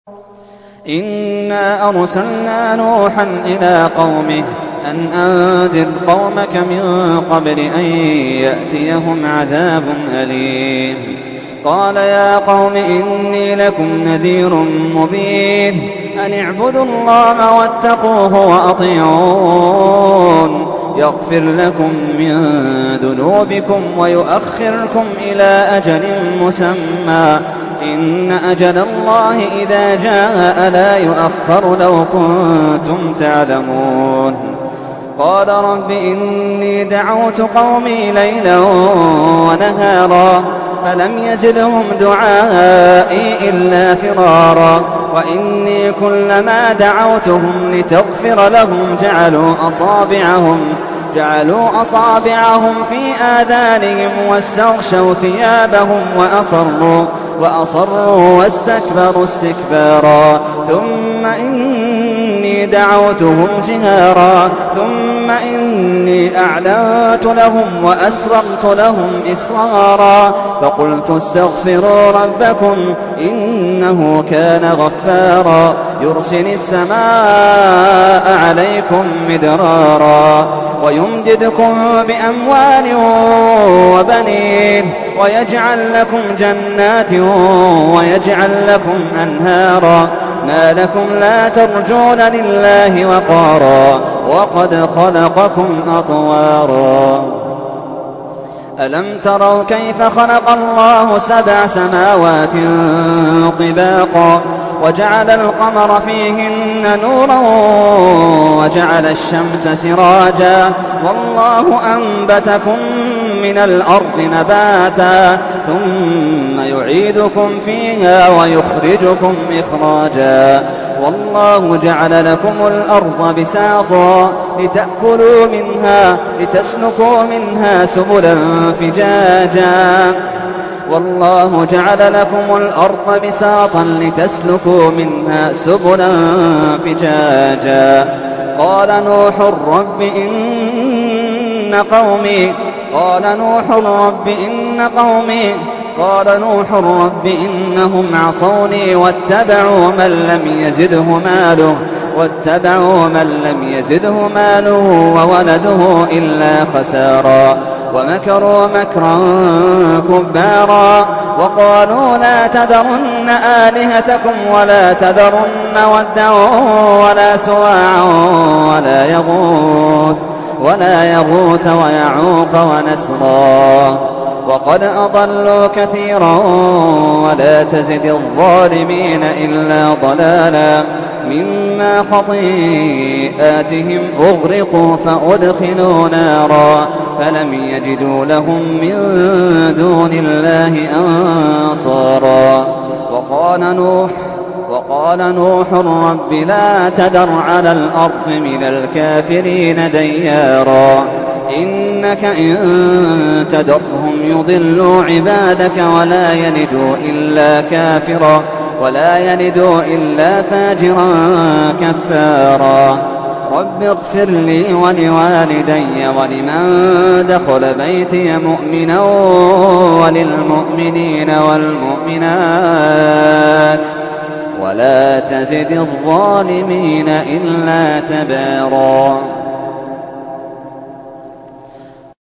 إنا أرسلنا نوحا إلى قومه أن أنذر قومك من قبل أن يأتيهم عذاب أليم. قال يا قوم إني لكم نذير مبين أن اعبدوا الله واتقوه وأطيعون يغفر لكم من ذنوبكم ويؤخركم إلى أجل مسمى إن أجل الله إذا جاء لا يؤخر لو كنتم تعلمون. قال رب إني دعوت قومي ليلا ونهارا فلم يزدهم دعائي إلا فرارا وإني كلما دعوتهم لتغفر لهم جعلوا أصابعهم في آذانهم واستغشوا ثيابهم وأصروا واستكبروا استكبارا ثم إني دعوتهم جهارا ثم إني أعلنت لهم وأسررت لهم إسرارا فقلت استغفروا ربكم إنه كان غفارا يرسل السماء عليكم مدرارا ويمددكم بأموال وبنين ويجعل لكم جنات ويجعل لكم أنهارا ما لكم لا ترجون لله وقارا وقد خلقكم أطوارا ألم تروا كيف خلق الله 7 سماوات طباقا وجعل القمر فيهن نورا وجعل الشمس سراجا والله أنبتكم من الأرض نباتا ثم يعيدكم فيها ويخرجكم إخراجا والله جعل لكم الأرض بساطا لتأكلوا منها لتسلكوا منها سبلا فجاجا والله جعل لكم الأرض بساطا لتسلكوا منها سبلا فجاجا قال نوح رب إنهم عصوني واتبعوا من لم يزده ماله وولده إلا خسارا ومكروا مكرا كبارا وقالوا لا تذرن آلهتكم ولا تذرن ودا ولا سواعا ولا يغوث ويعوق ونسرا وقد أضلوا كثيرا ولا تزد الظالمين إلا ضلالا مما خطيئاتهم أغرقوا فأدخلوا نارا فلم يجدوا لهم من دون الله أنصارا وقال نوح رب لا تذر على الأرض من الكافرين ديارا إنك إن تذرهم يضلوا عبادك ولا يلدوا إلا فاجرا كفارا رب اغفر لي ولوالدي ولمن دخل بيتي مؤمنا وللمؤمنين والمؤمنات ولا تزد الظالمين إلا تبارا.